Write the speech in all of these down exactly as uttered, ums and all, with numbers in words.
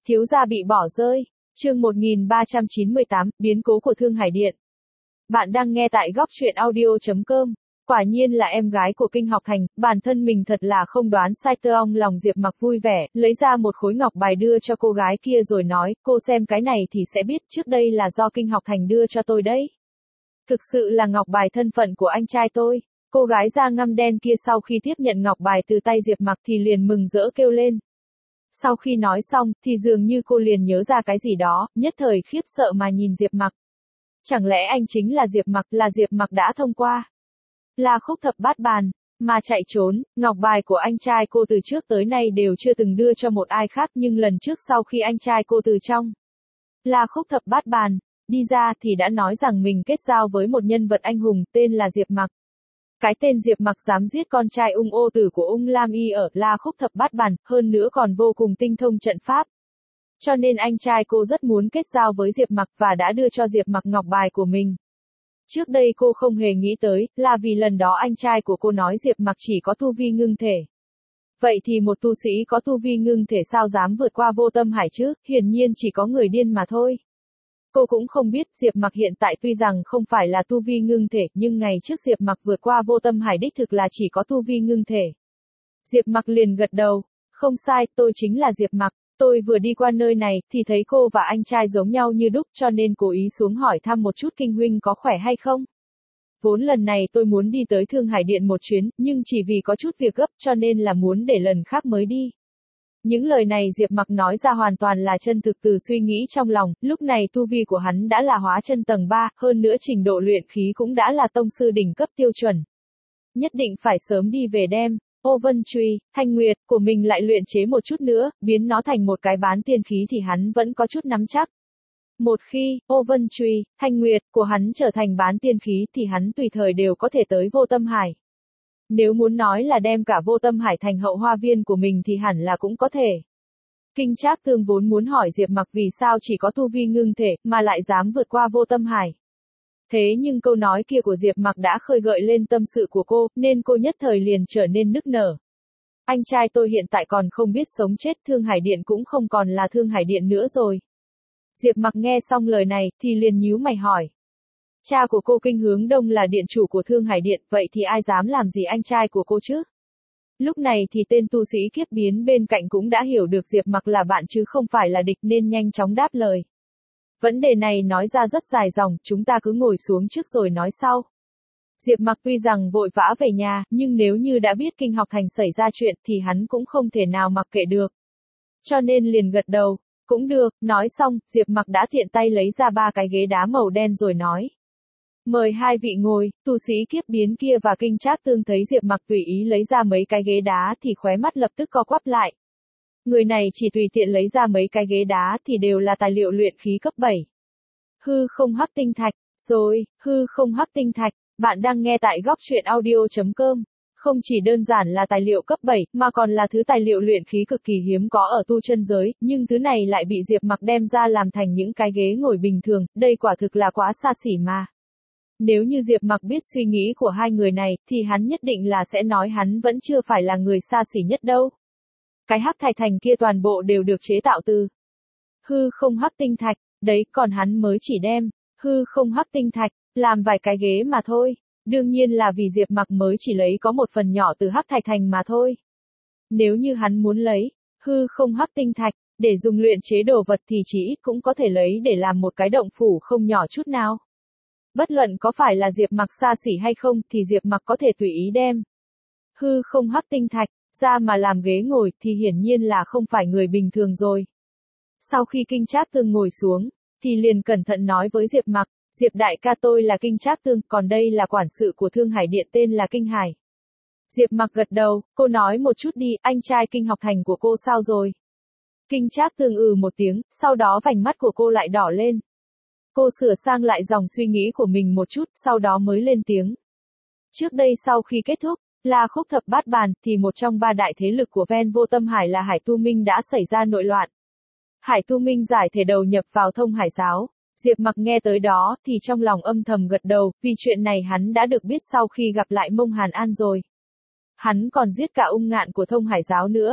Thiếu gia bị bỏ rơi. Chương một nghìn ba trăm chín mươi tám, biến cố của Thương Hải Điện. Bạn đang nghe tại góc truyện audio chấm com. Quả nhiên là em gái của Kinh Học Thành, bản thân mình thật là không đoán sai. Tơ ong lòng Diệp Mặc vui vẻ, lấy ra một khối ngọc bài đưa cho cô gái kia rồi nói, cô xem cái này thì sẽ biết trước đây là do Kinh Học Thành đưa cho tôi đấy. Thực sự là ngọc bài thân phận của anh trai tôi. Cô gái da ngăm đen kia sau khi tiếp nhận ngọc bài từ tay Diệp Mặc thì liền mừng rỡ kêu lên. Sau khi nói xong, thì dường như cô liền nhớ ra cái gì đó, nhất thời khiếp sợ mà nhìn Diệp Mặc. Chẳng lẽ anh chính là Diệp Mặc, là Diệp Mặc đã thông qua La Khúc Thập Bát Bàn, mà chạy trốn. Ngọc bài của anh trai cô từ trước tới nay đều chưa từng đưa cho một ai khác, nhưng lần trước sau khi anh trai cô từ trong La Khúc Thập Bát Bàn đi ra thì đã nói rằng mình kết giao với một nhân vật anh hùng tên là Diệp Mặc. Cái tên Diệp Mặc dám giết con trai ung ô tử của ung Lam Y ở La Khúc Thập Bát Bàn, hơn nữa còn vô cùng tinh thông trận pháp. Cho nên anh trai cô rất muốn kết giao với Diệp Mặc và đã đưa cho Diệp Mặc ngọc bài của mình. Trước đây cô không hề nghĩ tới, là vì lần đó anh trai của cô nói Diệp Mặc chỉ có tu vi ngưng thể. Vậy thì một tu sĩ có tu vi ngưng thể sao dám vượt qua vô tâm hải chứ, hiển nhiên chỉ có người điên mà thôi. Cô cũng không biết Diệp Mặc hiện tại tuy rằng không phải là tu vi ngưng thể, nhưng ngày trước Diệp Mặc vượt qua vô tâm hải đích thực là chỉ có tu vi ngưng thể. Diệp Mặc liền gật đầu, không sai, tôi chính là Diệp Mặc, tôi vừa đi qua nơi này thì thấy cô và anh trai giống nhau như đúc cho nên cố ý xuống hỏi thăm một chút Kinh huynh có khỏe hay không. Vốn lần này tôi muốn đi tới Thương Hải Điện một chuyến, nhưng chỉ vì có chút việc gấp cho nên là muốn để lần khác mới đi. Những lời này Diệp Mặc nói ra hoàn toàn là chân thực từ suy nghĩ trong lòng, lúc này tu vi của hắn đã là hóa chân tầng ba, hơn nữa trình độ luyện khí cũng đã là tông sư đỉnh cấp tiêu chuẩn. Nhất định phải sớm đi về đem Ô Vân Truy, Thanh Nguyệt của mình lại luyện chế một chút nữa, biến nó thành một cái bán tiên khí thì hắn vẫn có chút nắm chắc. Một khi Ô Vân Truy, Thanh Nguyệt của hắn trở thành bán tiên khí thì hắn tùy thời đều có thể tới Vô Tâm Hải. Nếu muốn nói là đem cả Vô Tâm Hải thành hậu hoa viên của mình thì hẳn là cũng có thể. Kinh Trác Tương vốn muốn hỏi Diệp Mặc vì sao chỉ có tu vi ngưng thể mà lại dám vượt qua Vô Tâm Hải. Thế nhưng câu nói kia của Diệp Mặc đã khơi gợi lên tâm sự của cô, nên cô nhất thời liền trở nên nức nở. Anh trai tôi hiện tại còn không biết sống chết, Thương Hải Điện cũng không còn là Thương Hải Điện nữa rồi. Diệp Mặc nghe xong lời này thì liền nhíu mày hỏi. Cha của cô Kinh Hướng Đông là điện chủ của Thương Hải Điện, vậy thì ai dám làm gì anh trai của cô chứ? Lúc này thì tên tu sĩ kiếp biến bên cạnh cũng đã hiểu được Diệp Mặc là bạn chứ không phải là địch nên nhanh chóng đáp lời. Vấn đề này nói ra rất dài dòng, chúng ta cứ ngồi xuống trước rồi nói sau. Diệp Mặc tuy rằng vội vã về nhà, nhưng nếu như đã biết Kinh Học Thành xảy ra chuyện thì hắn cũng không thể nào mặc kệ được. Cho nên liền gật đầu, cũng được, nói xong, Diệp Mặc đã tiện tay lấy ra ba cái ghế đá màu đen rồi nói. Mời hai vị ngồi. Tu sĩ kiếp biến kia và Kinh Trác Tương thấy Diệp Mặc tùy ý lấy ra mấy cái ghế đá thì khóe mắt lập tức co quắp lại. Người này chỉ tùy tiện lấy ra mấy cái ghế đá thì đều là tài liệu luyện khí cấp bảy. Hư không hắc tinh thạch, rồi, hư không hắc tinh thạch, bạn đang nghe tại góc truyện audio chấm com. Không chỉ đơn giản là tài liệu cấp bảy, mà còn là thứ tài liệu luyện khí cực kỳ hiếm có ở tu chân giới, nhưng thứ này lại bị Diệp Mặc đem ra làm thành những cái ghế ngồi bình thường, đây quả thực là quá xa xỉ mà. Nếu như Diệp Mặc biết suy nghĩ của hai người này, thì hắn nhất định là sẽ nói hắn vẫn chưa phải là người xa xỉ nhất đâu. Cái hắc thạch thành kia toàn bộ đều được chế tạo từ hư không hắc tinh thạch, đấy, còn hắn mới chỉ đem hư không hắc tinh thạch làm vài cái ghế mà thôi. Đương nhiên là vì Diệp Mặc mới chỉ lấy có một phần nhỏ từ hắc thạch thành mà thôi. Nếu như hắn muốn lấy hư không hắc tinh thạch để dùng luyện chế đồ vật thì chỉ ít cũng có thể lấy để làm một cái động phủ không nhỏ chút nào. Bất luận có phải là Diệp Mặc xa xỉ hay không thì Diệp Mặc có thể tùy ý đem hư không hắc tinh thạch ra mà làm ghế ngồi thì hiển nhiên là không phải người bình thường rồi. Sau khi Kinh Trác Tương ngồi xuống, thì liền cẩn thận nói với Diệp Mặc, Diệp đại ca, tôi là Kinh Trác Tương, còn đây là quản sự của Thương Hải Điện tên là Kinh Hải. Diệp Mặc gật đầu, cô nói một chút đi, anh trai Kinh Học Thành của cô sao rồi? Kinh Trác Tương ừ một tiếng, sau đó vành mắt của cô lại đỏ lên. Cô sửa sang lại dòng suy nghĩ của mình một chút, sau đó mới lên tiếng. Trước đây sau khi kết thúc La Khúc Thập Bát Bàn, thì một trong ba đại thế lực của ven Vô Tâm Hải là Hải Tu Minh đã xảy ra nội loạn. Hải Tu Minh giải thể đầu nhập vào Thông Hải giáo. Diệp Mặc nghe tới đó, thì trong lòng âm thầm gật đầu, vì chuyện này hắn đã được biết sau khi gặp lại Mông Hàn An rồi. Hắn còn giết cả ung ngạn của Thông Hải giáo nữa.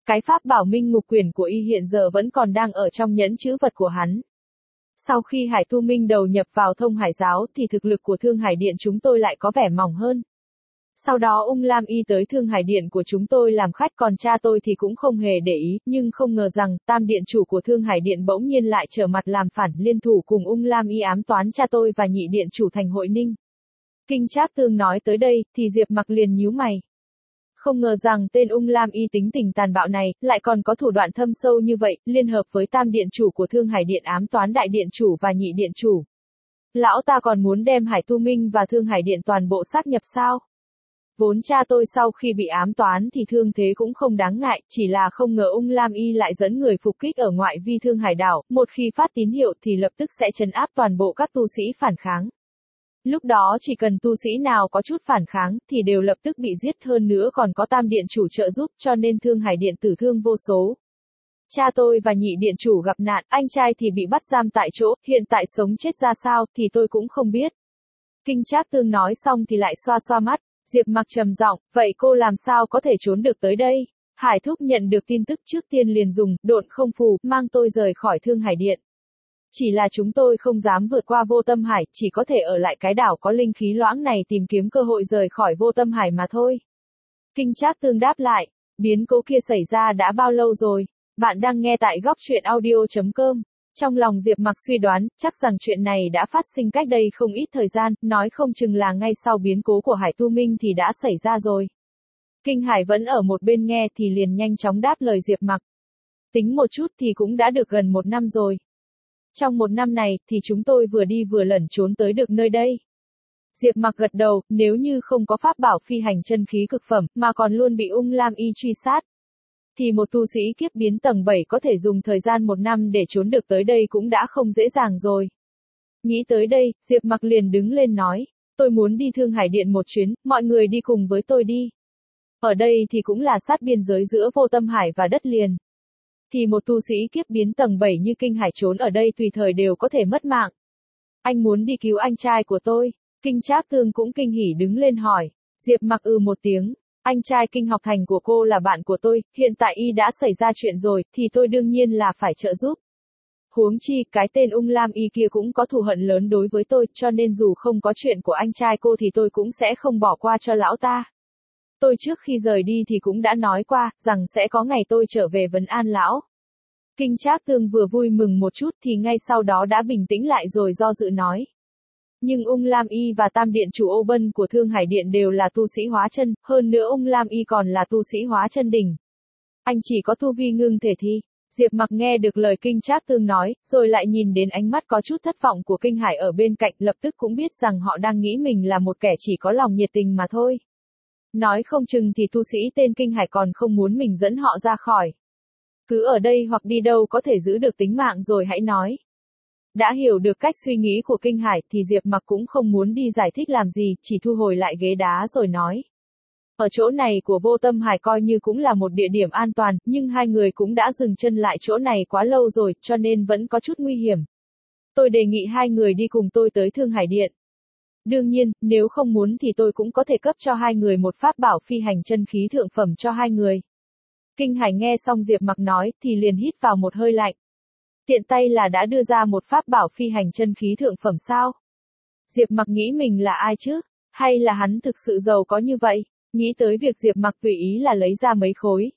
Cái pháp bảo minh ngục quyển của y hiện giờ vẫn còn đang ở trong nhẫn chữ vật của hắn. Sau khi Hải Tu Minh đầu nhập vào Thông Hải giáo thì thực lực của Thương Hải Điện chúng tôi lại có vẻ mỏng hơn. Sau đó Ung Lam Y tới Thương Hải Điện của chúng tôi làm khách, còn cha tôi thì cũng không hề để ý, nhưng không ngờ rằng Tam Điện chủ của Thương Hải Điện bỗng nhiên lại trở mặt làm phản, liên thủ cùng Ung Lam Y ám toán cha tôi và Nhị Điện chủ Thành Hội Ninh. Kinh Trác Tương nói tới đây thì Diệp Mặc liền nhíu mày. Không ngờ rằng tên Ung Lam Y tính tình tàn bạo này lại còn có thủ đoạn thâm sâu như vậy, liên hợp với Tam Điện chủ của Thương Hải Điện ám toán Đại Điện chủ và Nhị Điện chủ. Lão ta còn muốn đem Hải Tu Minh và Thương Hải Điện toàn bộ sát nhập sao? Vốn cha tôi sau khi bị ám toán thì thương thế cũng không đáng ngại, chỉ là không ngờ Ung Lam Y lại dẫn người phục kích ở ngoại vi Thương Hải đảo, một khi phát tín hiệu thì lập tức sẽ trấn áp toàn bộ các tu sĩ phản kháng. Lúc đó chỉ cần tu sĩ nào có chút phản kháng thì đều lập tức bị giết, hơn nữa còn có Tam Điện chủ trợ giúp, cho nên Thương Hải Điện tử thương vô số. Cha tôi và Nhị Điện chủ gặp nạn, anh trai thì bị bắt giam tại chỗ, hiện tại sống chết ra sao thì tôi cũng không biết. Kinh Trác Tương nói xong thì lại xoa xoa mắt. Diệp Mặc trầm giọng, vậy cô làm sao có thể trốn được tới đây? Hải thúc nhận được tin tức trước tiên liền dùng độn không phù mang tôi rời khỏi Thương Hải Điện. Chỉ là chúng tôi không dám vượt qua Vô Tâm Hải, chỉ có thể ở lại cái đảo có linh khí loãng này tìm kiếm cơ hội rời khỏi Vô Tâm Hải mà thôi. Kinh Trác Tương đáp lại, biến cố kia xảy ra đã bao lâu rồi? Bạn đang nghe tại góc truyện audio chấm com. Trong lòng Diệp Mặc suy đoán, chắc rằng chuyện này đã phát sinh cách đây không ít thời gian, nói không chừng là ngay sau biến cố của Hải Tu Minh thì đã xảy ra rồi. Kinh Hải vẫn ở một bên nghe thì liền nhanh chóng đáp lời Diệp Mặc. Tính một chút thì cũng đã được gần một năm rồi. Trong một năm này thì chúng tôi vừa đi vừa lẩn trốn tới được nơi đây. Diệp Mặc gật đầu, nếu như không có pháp bảo phi hành chân khí cực phẩm mà còn luôn bị Ung Lam Y truy sát, thì một tu sĩ kiếp biến tầng bảy có thể dùng thời gian một năm để trốn được tới đây cũng đã không dễ dàng rồi. Nghĩ tới đây, Diệp Mặc liền đứng lên nói, tôi muốn đi Thương Hải Điện một chuyến, mọi người đi cùng với tôi đi. Ở đây thì cũng là sát biên giới giữa Vô Tâm Hải và đất liền. Thì một tu sĩ kiếp biến tầng bảy như Kinh Hải trốn ở đây tùy thời đều có thể mất mạng. Anh muốn đi cứu anh trai của tôi. Kinh Trác Tương cũng kinh hỉ đứng lên hỏi. Diệp Mặc ừ một tiếng. Anh trai Kinh Học Thành của cô là bạn của tôi, hiện tại y đã xảy ra chuyện rồi, thì tôi đương nhiên là phải trợ giúp. Huống chi, cái tên Ung Lam Y kia cũng có thù hận lớn đối với tôi, cho nên dù không có chuyện của anh trai cô thì tôi cũng sẽ không bỏ qua cho lão ta. Tôi trước khi rời đi thì cũng đã nói qua, rằng sẽ có ngày tôi trở về vấn an lão. Kinh Trác Tương vừa vui mừng một chút thì ngay sau đó đã bình tĩnh lại rồi do dự nói. Nhưng Ung Lam Y và Tam Điện chủ Ô Bân của Thương Hải Điện đều là tu sĩ hóa chân, hơn nữa Ung Lam Y còn là tu sĩ hóa chân đỉnh. Anh chỉ có tu vi ngưng thể thi. Diệp Mặc nghe được lời Kinh Trác Tương nói, rồi lại nhìn đến ánh mắt có chút thất vọng của Kinh Hải ở bên cạnh, lập tức cũng biết rằng họ đang nghĩ mình là một kẻ chỉ có lòng nhiệt tình mà thôi. Nói không chừng thì tu sĩ tên Kinh Hải còn không muốn mình dẫn họ ra khỏi. Cứ ở đây hoặc đi đâu có thể giữ được tính mạng rồi hãy nói. Đã hiểu được cách suy nghĩ của Kinh Hải thì Diệp Mặc cũng không muốn đi giải thích làm gì, chỉ thu hồi lại ghế đá rồi nói. Ở chỗ này của Vô Tâm Hải coi như cũng là một địa điểm an toàn, nhưng hai người cũng đã dừng chân lại chỗ này quá lâu rồi, cho nên vẫn có chút nguy hiểm. Tôi đề nghị hai người đi cùng tôi tới Thương Hải Điện. Đương nhiên, nếu không muốn thì tôi cũng có thể cấp cho hai người một pháp bảo phi hành chân khí thượng phẩm cho hai người. Kinh Hải nghe xong Diệp Mặc nói thì liền hít vào một hơi lạnh. Tiện tay là đã đưa ra một pháp bảo phi hành chân khí thượng phẩm sao? Diệp Mặc nghĩ mình là ai chứ? Hay là hắn thực sự giàu có như vậy? Nghĩ tới việc Diệp Mặc tùy ý là lấy ra mấy khối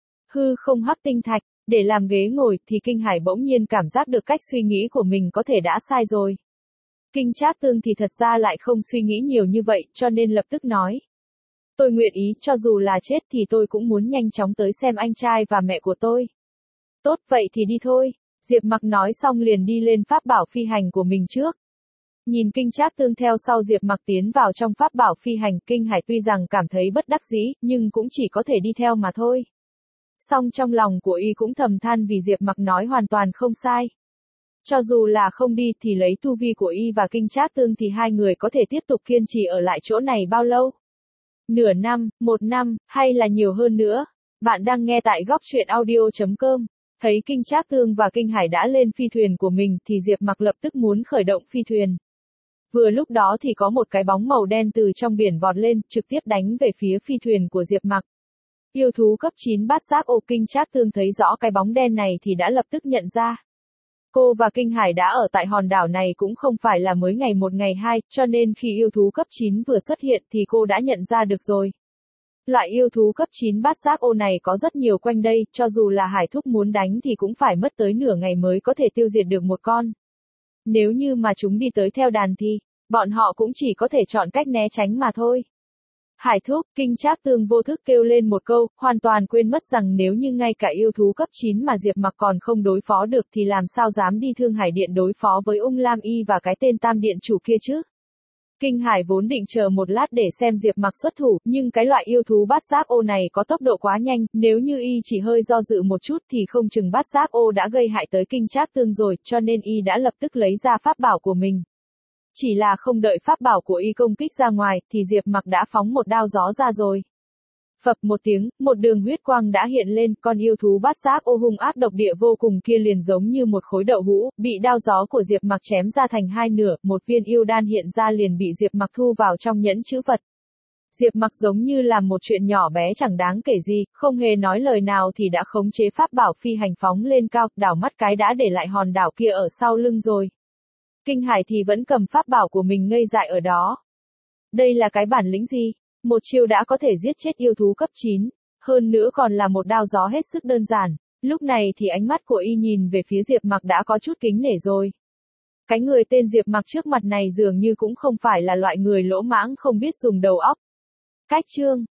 hư không hắc tinh thạch để làm ghế ngồi thì Kinh Hải bỗng nhiên cảm giác được cách suy nghĩ của mình có thể đã sai rồi. Kinh Trác Tương thì thật ra lại không suy nghĩ nhiều như vậy, cho nên lập tức nói. Tôi nguyện ý, cho dù là chết thì tôi cũng muốn nhanh chóng tới xem anh trai và mẹ của tôi. Tốt, vậy thì đi thôi. Diệp Mặc nói xong liền đi lên pháp bảo phi hành của mình trước. Nhìn Kinh Trác Tương theo sau Diệp Mặc tiến vào trong pháp bảo phi hành, Kinh Hải tuy rằng cảm thấy bất đắc dĩ, nhưng cũng chỉ có thể đi theo mà thôi. Song trong lòng của y cũng thầm than vì Diệp Mặc nói hoàn toàn không sai. Cho dù là không đi thì lấy tu vi của y và Kinh Trác Tương thì hai người có thể tiếp tục kiên trì ở lại chỗ này bao lâu? Nửa năm, một năm, hay là nhiều hơn nữa? Bạn đang nghe tại góc truyện audio chấm com. Thấy Kinh Trác Tương và Kinh Hải đã lên phi thuyền của mình thì Diệp Mặc lập tức muốn khởi động phi thuyền. Vừa lúc đó thì có một cái bóng màu đen từ trong biển vọt lên, trực tiếp đánh về phía phi thuyền của Diệp Mặc. Yêu thú cấp chín bát giác ô Kinh Trác Tương thấy rõ cái bóng đen này thì đã lập tức nhận ra. Cô và Kinh Hải đã ở tại hòn đảo này cũng không phải là mới ngày một ngày hai, cho nên khi yêu thú cấp chín vừa xuất hiện thì cô đã nhận ra được rồi. Loại yêu thú cấp chín bát giác ô này có rất nhiều quanh đây, cho dù là Hải Thúc muốn đánh thì cũng phải mất tới nửa ngày mới có thể tiêu diệt được một con. Nếu như mà chúng đi tới theo đàn thì, bọn họ cũng chỉ có thể chọn cách né tránh mà thôi. Hải Thúc, Kinh Trác Tương vô thức kêu lên một câu, hoàn toàn quên mất rằng nếu như ngay cả yêu thú cấp chín mà Diệp Mặc còn không đối phó được thì làm sao dám đi Thương Hải Điện đối phó với Ung Lam Y và cái tên Tam Điện chủ kia chứ. Kinh Hải vốn định chờ một lát để xem Diệp Mặc xuất thủ, nhưng cái loại yêu thú bát giác ô này có tốc độ quá nhanh, nếu như y chỉ hơi do dự một chút thì không chừng bát giác ô đã gây hại tới Kinh Trác Tương rồi, cho nên y đã lập tức lấy ra pháp bảo của mình. Chỉ là không đợi pháp bảo của y công kích ra ngoài, thì Diệp Mặc đã phóng một đao gió ra rồi. Phập một tiếng, một đường huyết quang đã hiện lên, con yêu thú bát giác ô hung ác độc địa vô cùng kia liền giống như một khối đậu hũ, bị đao gió của Diệp Mặc chém ra thành hai nửa, một viên yêu đan hiện ra liền bị Diệp Mặc thu vào trong nhẫn chữ vật. Diệp Mặc giống như làm một chuyện nhỏ bé chẳng đáng kể gì, không hề nói lời nào thì đã khống chế pháp bảo phi hành phóng lên cao, đảo mắt cái đã để lại hòn đảo kia ở sau lưng rồi. Kinh Hải thì vẫn cầm pháp bảo của mình ngây dại ở đó. Đây là cái bản lĩnh gì? Một chiêu đã có thể giết chết yêu thú cấp chín, hơn nữa còn là một đao gió hết sức đơn giản. Lúc này thì ánh mắt của y nhìn về phía Diệp Mặc đã có chút kính nể rồi. Cái người tên Diệp Mặc trước mặt này dường như cũng không phải là loại người lỗ mãng không biết dùng đầu óc. Cách chương